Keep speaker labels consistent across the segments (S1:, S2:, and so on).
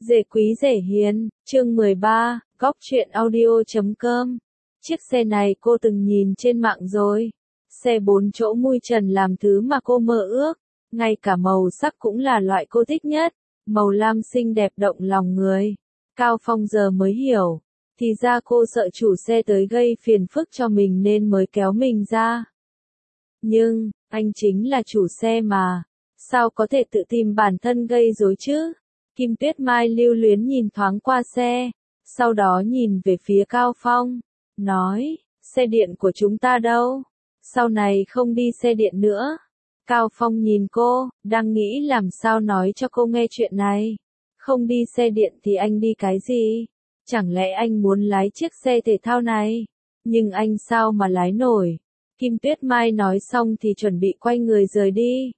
S1: Dễ quý dễ hiền, chương 13, góc truyện audio.com. Chiếc xe này cô từng nhìn trên mạng rồi. Xe 4 chỗ mui trần làm thứ mà cô mơ ước. Ngay cả màu sắc cũng là loại cô thích nhất. Màu lam xinh đẹp động lòng người. Cao Phong giờ mới hiểu. Thì ra cô sợ chủ xe tới gây phiền phức cho mình nên mới kéo mình ra. Nhưng, anh chính là chủ xe mà. Sao có thể tự tìm bản thân gây rối chứ? Kim Tuyết Mai lưu luyến nhìn thoáng qua xe, sau đó nhìn về phía Cao Phong, nói, xe điện của chúng ta đâu? Sau này không đi xe điện nữa. Cao Phong nhìn cô, đang nghĩ làm sao nói cho cô nghe chuyện này. Không đi xe điện thì anh đi cái gì? Chẳng lẽ anh muốn lái chiếc xe thể thao này? Nhưng anh sao mà lái nổi? Kim Tuyết Mai nói xong thì chuẩn bị quay người rời đi.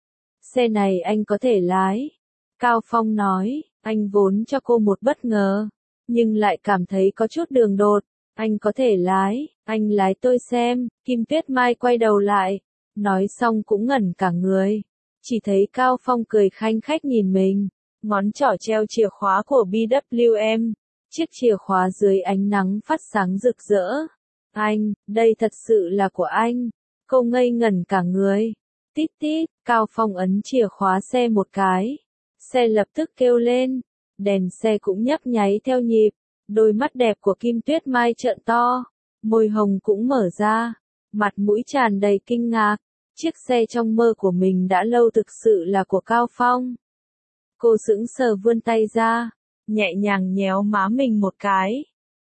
S1: Xe này anh có thể lái. Cao Phong nói, anh vốn cho cô một bất ngờ, nhưng lại cảm thấy có chút đường đột. Anh có thể lái, anh lái tôi xem. Kim Tuyết Mai quay đầu lại, nói xong cũng ngẩn cả người. Chỉ thấy Cao Phong cười khanh khách nhìn mình, ngón trỏ treo chìa khóa của BWM. Chiếc chìa khóa dưới ánh nắng phát sáng rực rỡ. Anh, đây thật sự là của anh. Cô ngây ngẩn cả người. Tít tít, Cao Phong ấn chìa khóa xe một cái. Xe lập tức kêu lên, đèn xe cũng nhấp nháy theo nhịp, đôi mắt đẹp của Kim Tuyết Mai trợn to, môi hồng cũng mở ra, mặt mũi tràn đầy kinh ngạc, chiếc xe trong mơ của mình đã lâu thực sự là của Cao Phong. Cô sững sờ vươn tay ra, nhẹ nhàng nhéo má mình một cái,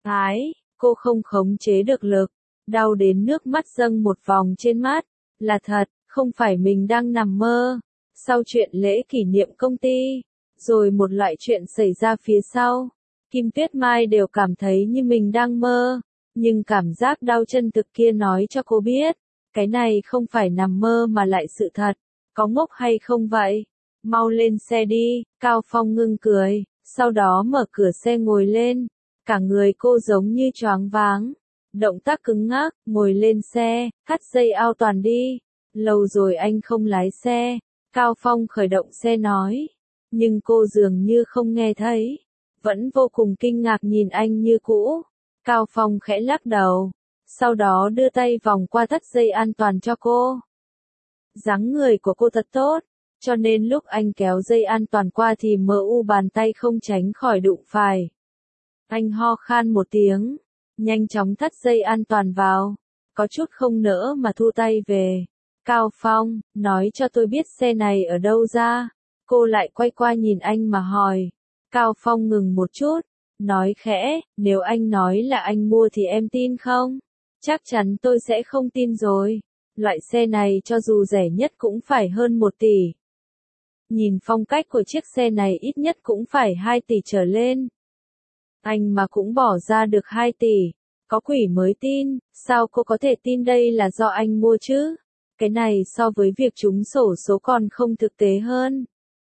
S1: cô không khống chế được lực, đau đến nước mắt dâng một vòng trên mắt, là thật, không phải mình đang nằm mơ. Sau chuyện lễ kỷ niệm công ty, rồi một loại chuyện xảy ra phía sau, Kim Tuyết Mai đều cảm thấy như mình đang mơ, nhưng cảm giác đau chân thực kia nói cho cô biết, cái này không phải nằm mơ mà lại sự thật, có ngốc hay không vậy? Mau lên xe đi, Cao Phong ngưng cười, sau đó mở cửa xe ngồi lên, cả người cô giống như choáng váng, động tác cứng ngắc, ngồi lên xe, thắt dây an toàn đi, lâu rồi anh không lái xe. Cao Phong khởi động xe nói, nhưng cô dường như không nghe thấy, vẫn vô cùng kinh ngạc nhìn anh như cũ. Cao Phong khẽ lắc đầu, sau đó đưa tay vòng qua thắt dây an toàn cho cô. Dáng người của cô thật tốt, cho nên lúc anh kéo dây an toàn qua thì bàn tay không tránh khỏi đụng phải. Anh ho khan một tiếng, nhanh chóng thắt dây an toàn vào, có chút không nỡ mà thu tay về. Cao Phong, nói cho tôi biết xe này ở đâu ra. Cô lại quay qua nhìn anh mà hỏi. Cao Phong ngừng một chút, nói khẽ, nếu anh nói là anh mua thì em tin không? Chắc chắn tôi sẽ không tin rồi. Loại xe này cho dù rẻ nhất cũng phải hơn 1 tỷ. Nhìn phong cách của chiếc xe này ít nhất cũng phải 2 tỷ trở lên. Anh mà cũng bỏ ra được 2 tỷ. Có quỷ mới tin, sao cô có thể tin đây là do anh mua chứ? Cái này so với việc trúng xổ số còn không thực tế hơn.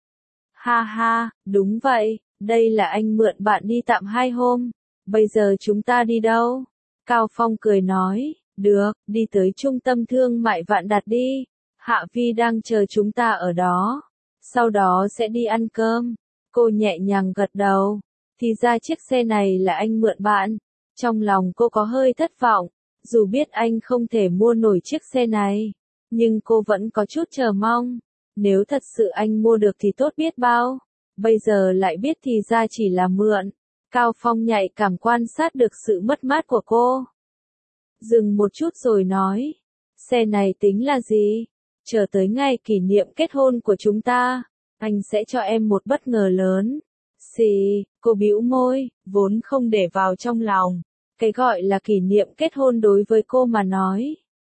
S1: Ha ha, đúng vậy, đây là anh mượn bạn đi tạm 2 hôm. Bây giờ chúng ta đi đâu? Cao Phong cười nói, được, đi tới trung tâm thương mại Vạn Đạt đi. Hạ Vi đang chờ chúng ta ở đó. Sau đó sẽ đi ăn cơm. Cô nhẹ nhàng gật đầu. Thì ra chiếc xe này là anh mượn bạn. Trong lòng cô có hơi thất vọng. Dù biết anh không thể mua nổi chiếc xe này. Nhưng cô vẫn có chút chờ mong. Nếu thật sự anh mua được thì tốt biết bao. Bây giờ lại biết thì ra chỉ là mượn. Cao Phong nhạy cảm quan sát được sự mất mát của cô. Dừng một chút rồi nói. Xe này tính là gì? Chờ tới ngày kỷ niệm kết hôn của chúng ta, anh sẽ cho em một bất ngờ lớn. Xì, cô bĩu môi, vốn không để vào trong lòng. Cái gọi là kỷ niệm kết hôn đối với cô mà nói.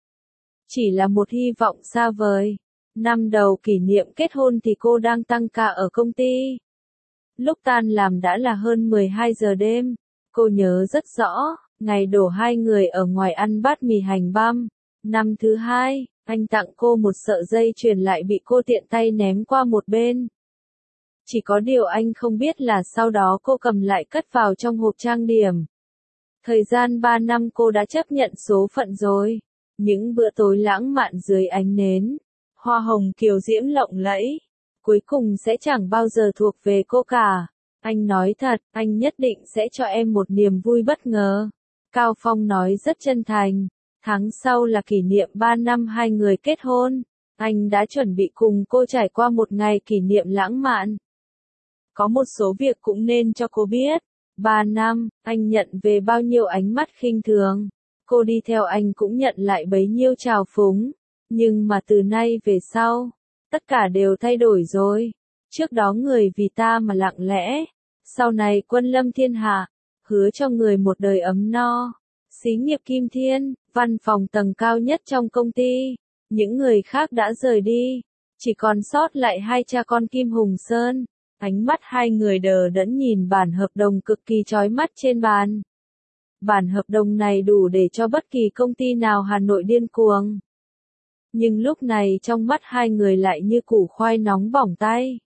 S1: Chỉ là một hy vọng xa vời. Năm đầu kỷ niệm kết hôn thì cô đang tăng ca ở công ty. Lúc tan làm đã là hơn 12 giờ đêm. Cô nhớ rất rõ, ngày đổ 2 người ở ngoài ăn bát mì hành băm. Năm thứ 2, anh tặng cô một sợi dây chuyền lại bị cô tiện tay ném qua một bên. Chỉ có điều anh không biết là sau đó cô cầm lại cất vào trong hộp trang điểm. Thời gian 3 năm cô đã chấp nhận số phận rồi. Những bữa tối lãng mạn dưới ánh nến, hoa hồng kiều diễm lộng lẫy, cuối cùng sẽ chẳng bao giờ thuộc về cô cả. Anh nói thật, anh nhất định sẽ cho em một niềm vui bất ngờ. Cao Phong nói rất chân thành. Tháng sau là kỷ niệm 3 năm hai người kết hôn. Anh đã chuẩn bị cùng cô trải qua một ngày kỷ niệm lãng mạn. Có một số việc cũng nên cho cô biết. 3 năm, anh nhận về bao nhiêu ánh mắt khinh thường. Cô đi theo anh cũng nhận lại bấy nhiêu trào phúng. Nhưng mà từ nay về sau, tất cả đều thay đổi rồi. Trước đó người vì ta mà lặng lẽ. Sau này quân lâm thiên hạ, hứa cho người một đời ấm no. Xí nghiệp Kim Thiên, văn phòng tầng cao nhất trong công ty. Những người khác đã rời đi. Chỉ còn sót lại hai cha con Kim Hùng Sơn. Ánh mắt hai người đờ đẫn nhìn bản hợp đồng cực kỳ chói mắt trên bàn. Bản hợp đồng này đủ để cho bất kỳ công ty nào Hà Nội điên cuồng. Nhưng lúc này trong mắt hai người lại như củ khoai nóng bỏng tay.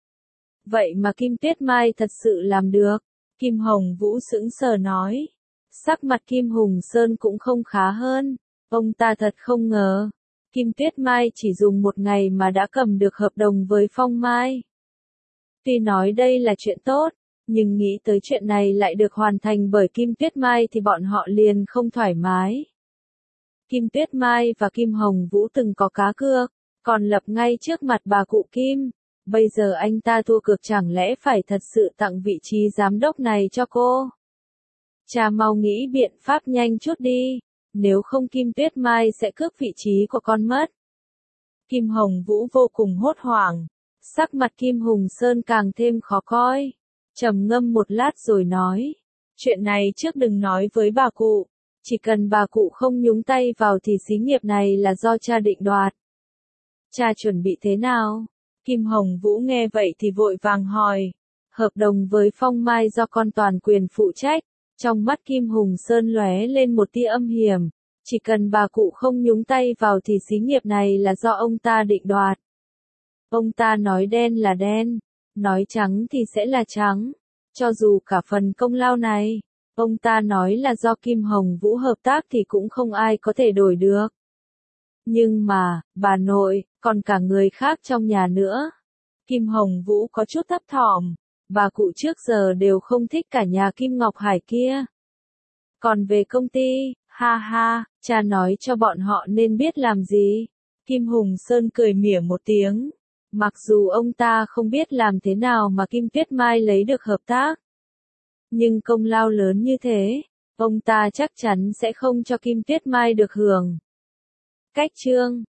S1: Vậy mà Kim Tuyết Mai thật sự làm được. Kim Hồng Vũ sững sờ nói. Sắc mặt Kim Hùng Sơn cũng không khá hơn. Ông ta thật không ngờ. Kim Tuyết Mai chỉ dùng một ngày mà đã cầm được hợp đồng với Phong Mai. Tuy nói đây là chuyện tốt, nhưng nghĩ tới chuyện này lại được hoàn thành bởi Kim Tuyết Mai thì bọn họ liền không thoải mái. Kim Tuyết Mai và Kim Hồng Vũ từng có cá cược, còn lập ngay trước mặt bà cụ Kim. Bây giờ anh ta thua cược chẳng lẽ phải thật sự tặng vị trí giám đốc này cho cô? Cha mau nghĩ biện pháp nhanh chút đi, nếu không Kim Tuyết Mai sẽ cướp vị trí của con mất. Kim Hồng Vũ vô cùng hốt hoảng, sắc mặt Kim Hùng Sơn càng thêm khó coi. Trầm ngâm một lát rồi nói, chuyện này trước đừng nói với bà cụ, chỉ cần bà cụ không nhúng tay vào thì xí nghiệp này là do cha định đoạt. Cha chuẩn bị thế nào? Kim Hồng Vũ nghe vậy thì vội vàng hỏi. Hợp đồng với Phong Mai do con toàn quyền phụ trách. Trong mắt Kim Hùng Sơn lóe lên một tia âm hiểm. Chỉ cần bà cụ không nhúng tay vào thì xí nghiệp này là do ông ta định đoạt. Ông ta nói đen là đen, nói trắng thì sẽ là trắng. Cho dù cả phần công lao này, ông ta nói là do Kim Hồng Vũ hợp tác thì cũng không ai có thể đổi được. Nhưng mà, bà nội, còn cả người khác trong nhà nữa. Kim Hồng Vũ có chút thấp thỏm. Bà cụ trước giờ đều không thích cả nhà Kim Ngọc Hải kia. Còn về công ty, ha ha, cha nói cho bọn họ nên biết làm gì. Kim Hùng Sơn cười mỉa một tiếng. Mặc dù ông ta không biết làm thế nào mà Kim Tuyết Mai lấy được hợp tác. Nhưng công lao lớn như thế, ông ta chắc chắn sẽ không cho Kim Tuyết Mai được hưởng. Cách chương